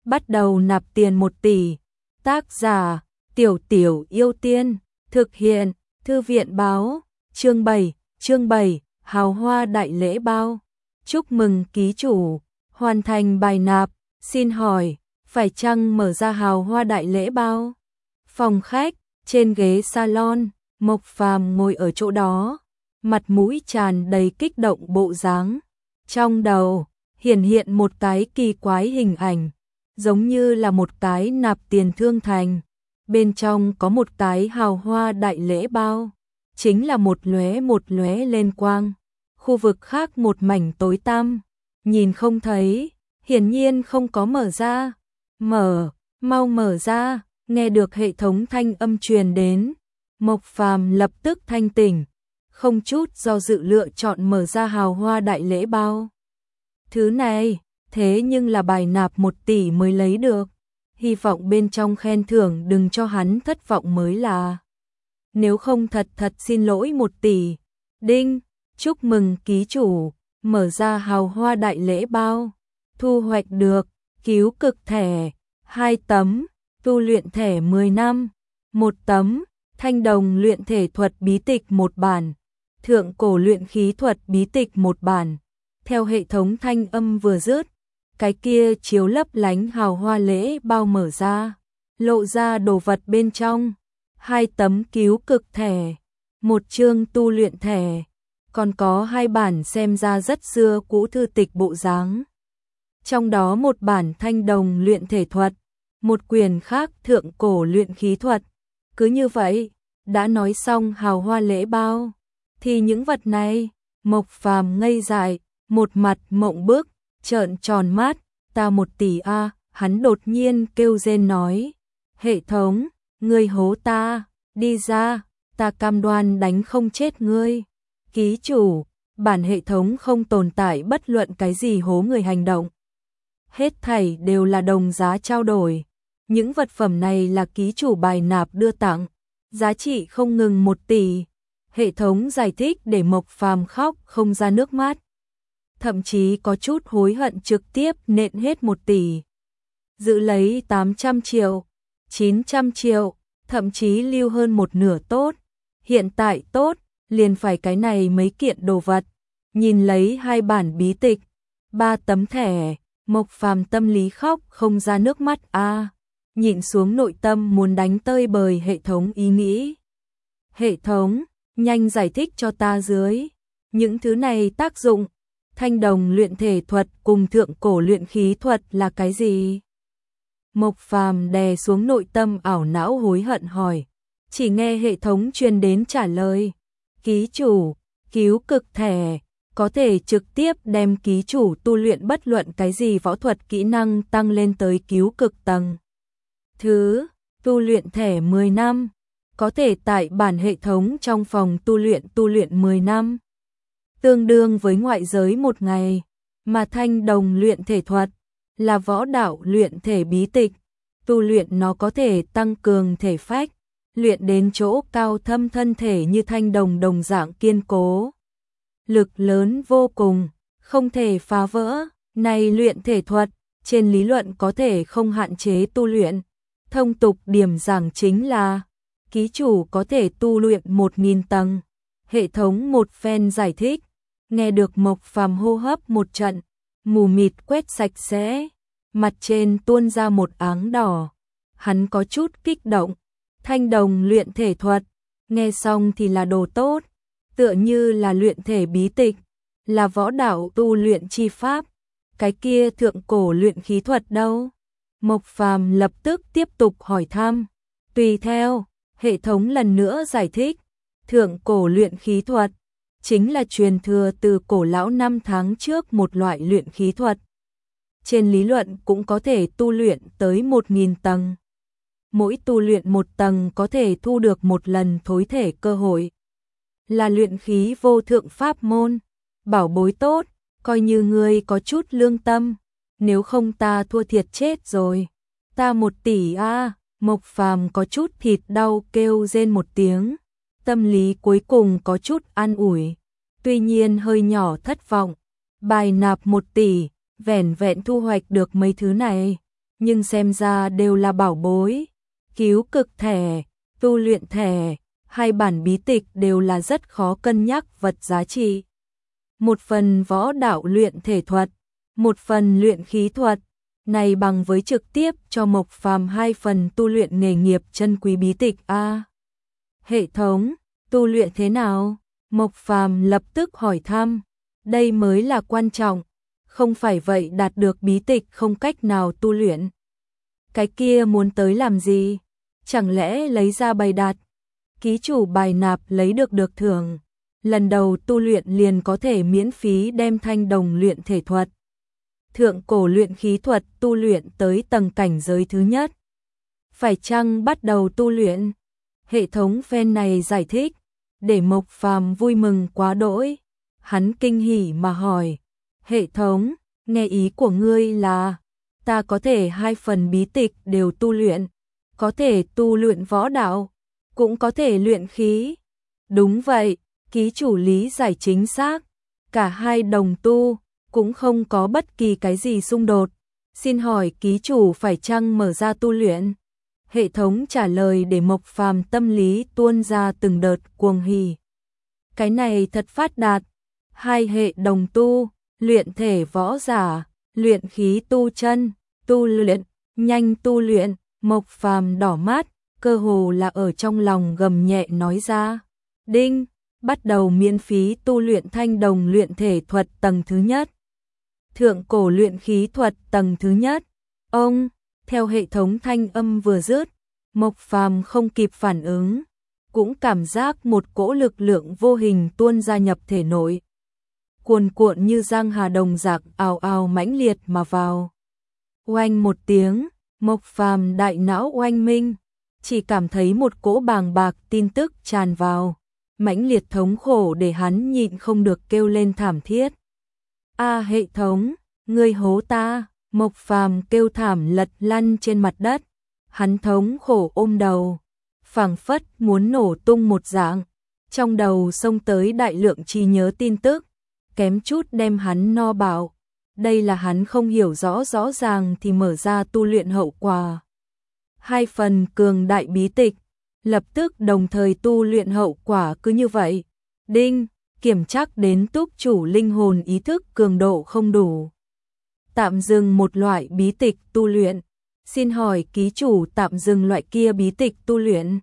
bắt đầu nạp tiền 1 tỷ. Tác giả: Tiểu Tiểu Yêu Tiên, thực hiện: Thư viện báo. Chương 7, hào hoa đại lễ bao. Chúc mừng ký chủ hoàn thành bài nạp, xin hỏi phải chăng mở ra hào hoa đại lễ bao? Phòng khách, trên ghế salon, Mộc Phàm ngồi ở chỗ đó, mặt mũi tràn đầy kích động bộ dáng. Trong đầu hiện một cái kỳ quái hình ảnh, giống như là một cái nạp tiền thương thành, bên trong có một cái hào hoa đại lễ bao, chính là một lóe lên quang. Khu vực khác một mảnh tối tăm, nhìn không thấy, hiển nhiên không có mở ra. Mau mở ra, nghe được hệ thống thanh âm truyền đến, Mộc Phàm lập tức thanh tỉnh, không chút do dự lựa chọn mở ra hào hoa đại lễ bao. Thứ này, thế nhưng là bài nạp 1 tỷ mới lấy được, hy vọng bên trong khen thưởng đừng cho hắn thất vọng mới là. Nếu không thật xin lỗi 1 tỷ. Đinh, chúc mừng ký chủ, mở ra hào hoa đại lễ bao, thu hoạch được cứu cực thẻ 2 tấm, tu luyện thẻ 10 năm 1 tấm, thanh đồng luyện thể thuật bí tịch 1 bản, thượng cổ luyện khí thuật bí tịch 1 bản. Theo hệ thống thanh âm vừa dứt, cái kia chiếu lấp lánh hào hoa lễ bao mở ra, lộ ra đồ vật bên trong, 2 tấm cứu cực thẻ, 1 chương tu luyện thẻ, còn có 2 bản xem ra rất xưa cũ thư tịch bộ dáng. Trong đó 1 bản thanh đồng luyện thể thuật, 1 quyển khác thượng cổ luyện khí thuật. Cứ như vậy, đã nói xong hào hoa lễ bao, thì những vật này, Mộc Phàm ngây dại, một mặt mộng bức, trợn tròn mắt, ta 1 tỷ a, hắn đột nhiên kêu rên nói, hệ thống, ngươi hố ta, đi ra, ta cam đoan đánh không chết ngươi. Ký chủ, bản hệ thống không tồn tại bất luận cái gì hố người hành động. Hết thảy đều là đồng giá trao đổi. Những vật phẩm này là ký chủ bài nạp đưa tặng, giá trị không ngừng 1 tỷ. Hệ thống giải thích để Mộc Phàm khóc không ra nước mắt. Thậm chí có chút hối hận trực tiếp nện hết 1 tỷ. Giữ lấy 800 triệu, 900 triệu, thậm chí lưu hơn 1/2 tốt. Hiện tại tốt, liền phải cái này mấy kiện đồ vật. Nhìn lấy 2 bản bí tịch, 3 tấm thẻ, Mộc Phàm tâm lý khóc không ra nước mắt a. Nhịn xuống nội tâm muốn đánh tơi bời hệ thống ý nghĩ. Hệ thống, nhanh giải thích cho ta dưới. Những thứ này tác dụng, thanh đồng luyện thể thuật cùng thượng cổ luyện khí thuật là cái gì? Mộc Phàm đè xuống nội tâm ảo não hối hận hỏi. Chỉ nghe hệ thống truyền đến trả lời. Ký chủ, cứu cực thẻ, có thể trực tiếp đem ký chủ tu luyện bất luận cái gì võ thuật kỹ năng tăng lên tới cứu cực tầng. Thứ, tu luyện thẻ 10 năm, có thể tại bản hệ thống trong phòng tu luyện 10 năm. Tương đương với ngoại giới 1 ngày, mà thanh đồng luyện thể thuật là võ đạo luyện thể bí tịch, tu luyện nó có thể tăng cường thể phách, luyện đến chỗ cao thâm thân thể như thanh đồng đồng dạng kiên cố. Lực lớn vô cùng, không thể phá vỡ. Này luyện thể thuật, trên lý luận có thể không hạn chế tu luyện. Thông tục điểm giảng chính là, ký chủ có thể tu luyện 1000 tầng. Hệ thống một phen giải thích, nghe được Mộc Phàm hô hấp một trận, mù mịt quét sạch sẽ, mặt trên tuôn ra một áng đỏ. Hắn có chút kích động, thanh đồng luyện thể thuật, nghe xong thì là đồ tốt, tựa như là luyện thể bí tịch, là võ đạo tu luyện chi pháp. Cái kia thượng cổ luyện khí thuật đâu? Mộc Phàm lập tức tiếp tục hỏi thăm. Tùy theo, hệ thống lần nữa giải thích, thượng cổ luyện khí thuật chính là truyền thừa từ cổ lão năm tháng trước một loại luyện khí thuật. Trên lý luận cũng có thể tu luyện tới 1000 tầng. Mỗi tu luyện 1 tầng có thể thu được 1 lần thối thể cơ hội. Là luyện khí vô thượng pháp môn, bảo bối tốt, coi như ngươi có chút lương tâm, nếu không ta thua thiệt chết rồi. Ta 1 tỷ a. Mộc Phàm có chút thịt đau kêu rên một tiếng, tâm lý cuối cùng có chút an ủi, tuy nhiên hơi nhỏ thất vọng. Bài nạp 1 tỷ, vẻn vẹn thu hoạch được mấy thứ này, nhưng xem ra đều là bảo bối. Cứu cực thẻ, tu luyện thẻ, hai bản bí tịch đều là rất khó cân nhắc vật giá trị. Một phần võ đạo luyện thể thuật, một phần luyện khí thuật, này bằng với trực tiếp cho Mộc Phàm hai phần tu luyện nghề nghiệp chân quý bí tịch a. Hệ thống, tu luyện thế nào? Mộc Phàm lập tức hỏi thăm, đây mới là quan trọng, không phải vậy đạt được bí tịch không cách nào tu luyện. Cái kia muốn tới làm gì? Chẳng lẽ lấy ra bày đặt? Ký chủ bài nạp lấy được thưởng. Lần đầu tu luyện liền có thể miễn phí đem thanh đồng luyện thể thuật. Thượng cổ luyện khí thuật tu luyện tới tầng cảnh giới thứ nhất. Phải chăng bắt đầu tu luyện? Hệ thống fan này giải thích, để Mộc Phàm vui mừng quá đỗi. Hắn kinh hỉ mà hỏi, hệ thống, nghe ý của ngươi là, ta có thể hai phần bí tịch đều tu luyện, có thể tu luyện võ đạo, cũng có thể luyện khí. Đúng vậy, ký chủ lý giải chính xác, cả hai đồng tu, cũng không có bất kỳ cái gì xung đột. Xin hỏi ký chủ phải chăng mở ra tu luyện? Hệ thống trả lời để Mộc Phàm tâm lý tuôn ra từng đợt cuồng hỉ. Cái này thật phát đạt, hai hệ đồng tu, luyện thể võ giả, luyện khí tu chân, tu luyện, nhanh tu luyện. Mộc Phàm đỏ mắt, cơ hồ là ở trong lòng gầm nhẹ nói ra. Đinh, bắt đầu miễn phí tu luyện thanh đồng luyện thể thuật tầng thứ nhất. Thượng cổ luyện khí thuật tầng thứ nhất. Ông, theo hệ thống thanh âm vừa dứt, Mộc Phàm không kịp phản ứng, cũng cảm giác một cỗ lực lượng vô hình tuôn ra nhập thể nội. Cuồn cuộn như giang hà đồng dạng ào ào mãnh liệt mà vào. Oanh một tiếng, Mộc Phàm đại não oanh minh, chỉ cảm thấy một cỗ bàng bạc tin tức tràn vào, mãnh liệt thống khổ để hắn nhịn không được kêu lên thảm thiết. A hệ thống, ngươi hố ta, Mộc Phàm kêu thảm lật lăn trên mặt đất, hắn thống khổ ôm đầu, phảng phất muốn nổ tung một dạng, trong đầu xông tới đại lượng trí nhớ tin tức, kém chút đem hắn no bạo. Đây là hắn không hiểu rõ ràng thì mở ra tu luyện hậu quả. Hai phần cường đại bí tịch, lập tức đồng thời tu luyện hậu quả cứ như vậy. Đinh, kiểm trắc đến túc chủ linh hồn ý thức cường độ không đủ. Tạm dừng một loại bí tịch tu luyện. Xin hỏi ký chủ tạm dừng loại kia bí tịch tu luyện.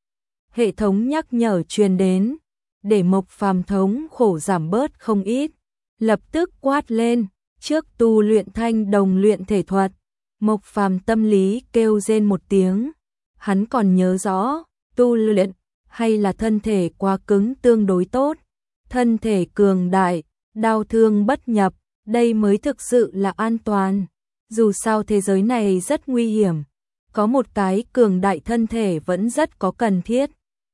Hệ thống nhắc nhở truyền đến, để Mộc Phàm thống khổ giảm bớt không ít. Lập tức quát lên, trước tu luyện thanh đồng luyện thể thuật. Mộc Phàm tâm lý kêu rên một tiếng. Hắn còn nhớ rõ, tu luyện hay là thân thể quá cứng tương đối tốt. Thân thể cường đại, đau thương bất nhập, đây mới thực sự là an toàn. Dù sao thế giới này rất nguy hiểm, có một cái cường đại thân thể vẫn rất có cần thiết.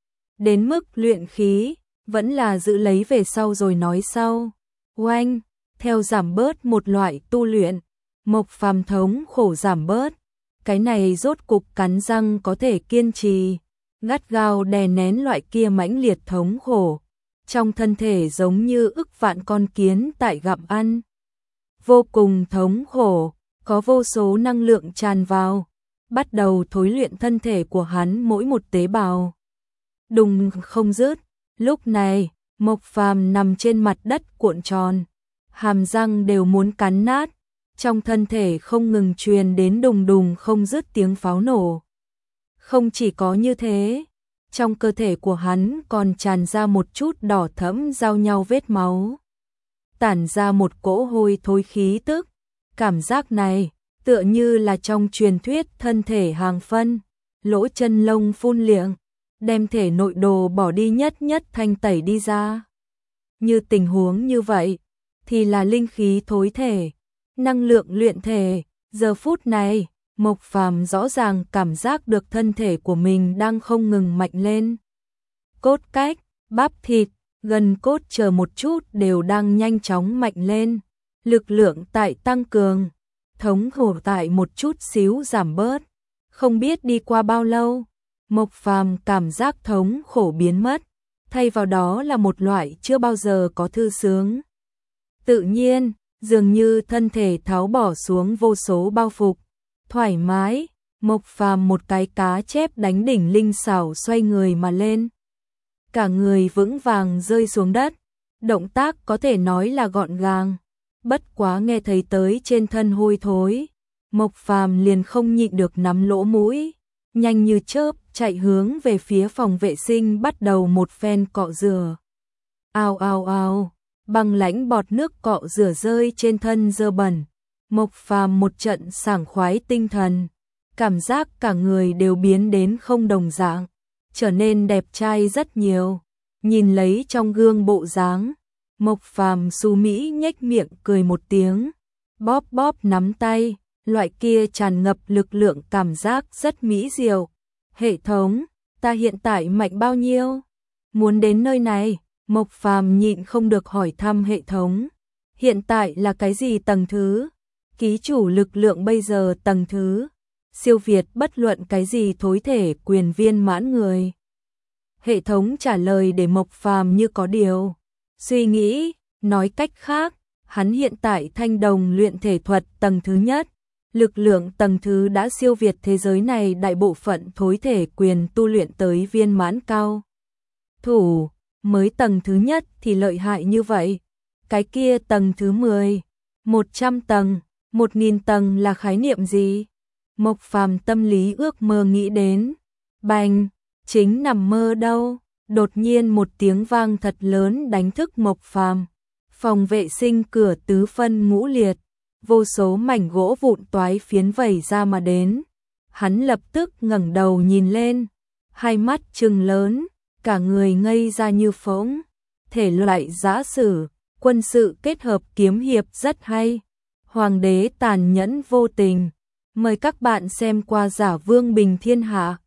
Đến mức luyện khí, vẫn là giữ lấy về sau rồi nói sau. Oanh, theo giảm bớt một loại tu luyện, Mộc Phàm thống khổ giảm bớt. Cái này rốt cục cắn răng có thể kiên trì, gắt gao đè nén loại kia mãnh liệt thống khổ. Trong thân thể giống như ức vạn con kiến tại gặm ăn. Vô cùng thống khổ, có vô số năng lượng tràn vào, bắt đầu thối luyện thân thể của hắn mỗi một tế bào. Đùng không dứt, lúc này, Mộc Phàm nằm trên mặt đất cuộn tròn, hàm răng đều muốn cắn nát, trong thân thể không ngừng truyền đến đùng đùng không dứt tiếng pháo nổ. Không chỉ có như thế, trong cơ thể của hắn còn tràn ra một chút đỏ thẫm giao nhau vết máu, tản ra một cỗ hôi thối khí tức. Cảm giác này tựa như là trong truyền thuyết thân thể hàng phân, lỗ chân lông phun liệng, đem thể nội đồ bỏ đi nhất nhất thanh tẩy đi ra. Như tình huống như vậy thì là linh khí thối thể, năng lượng luyện thể. Giờ phút này, Mộc Phàm rõ ràng cảm giác được thân thể của mình đang không ngừng mạnh lên. Cốt cách, bắp thịt, gân cốt chờ một chút đều đang nhanh chóng mạnh lên. Lực lượng tại tăng cường, thống khổ tại một chút xíu giảm bớt. Không biết đi qua bao lâu, Mộc Phàm cảm giác thống khổ biến mất, thay vào đó là một loại chưa bao giờ có thư sướng. Tự nhiên, dường như thân thể tháo bỏ xuống vô số bao phục, thoải mái. Mộc Phàm một cái cá chép đánh đỉnh linh xảo xoay người mà lên. Cả người vững vàng rơi xuống đất, động tác có thể nói là gọn gàng. Bất quá nghe thấy tới trên thân hôi thối, Mộc Phàm liền không nhịn được nắm lỗ mũi, nhanh như chớp chạy hướng về phía phòng vệ sinh bắt đầu một phen cọ rửa. Ao ao ao, băng lãnh bọt nước cọ rửa rơi trên thân dơ bẩn. Mộc Phàm một trận sảng khoái tinh thần, cảm giác cả người đều biến đến không đồng dạng, trở nên đẹp trai rất nhiều. Nhìn lấy trong gương bộ dáng, Mộc Phàm xù mỹ nhếch miệng cười một tiếng, bóp bóp nắm tay, loại kia tràn ngập lực lượng cảm giác rất mỹ diệu. Hệ thống, ta hiện tại mạnh bao nhiêu? Muốn đến nơi này, Mộc Phàm nhịn không được hỏi thăm hệ thống. Hiện tại là cái gì tầng thứ? Ký chủ lực lượng bây giờ tầng thứ siêu việt bất luận cái gì thối thể quyền viên mãn người. Hệ thống trả lời để Mộc Phàm như có điều suy nghĩ, nói cách khác, hắn hiện tại thanh đồng luyện thể thuật tầng thứ nhất, lực lượng tầng thứ đã siêu việt thế giới này đại bộ phận thối thể quyền tu luyện tới viên mãn cao thủ, mới tầng thứ nhất thì lợi hại như vậy. Cái kia tầng thứ 10, 100 tầng, 1000 tầng là khái niệm gì? Mộc Phàm tâm lý ước mơ nghĩ đến. Bành, chính nằm mơ đâu. Đột nhiên một tiếng vang thật lớn đánh thức Mộc Phàm. Phòng vệ sinh cửa tứ phân ngũ liệt, vô số mảnh gỗ vụn toái phiến vẩy ra mà đến. Hắn lập tức ngẩng đầu nhìn lên, hai mắt trừng lớn, cả người ngây ra như phỗng. Thể loại giã sử, quân sự kết hợp kiếm hiệp rất hay. Hoàng đế tàn nhẫn vô tình. Mời các bạn xem qua Giả Vương Bình Thiên Hạ.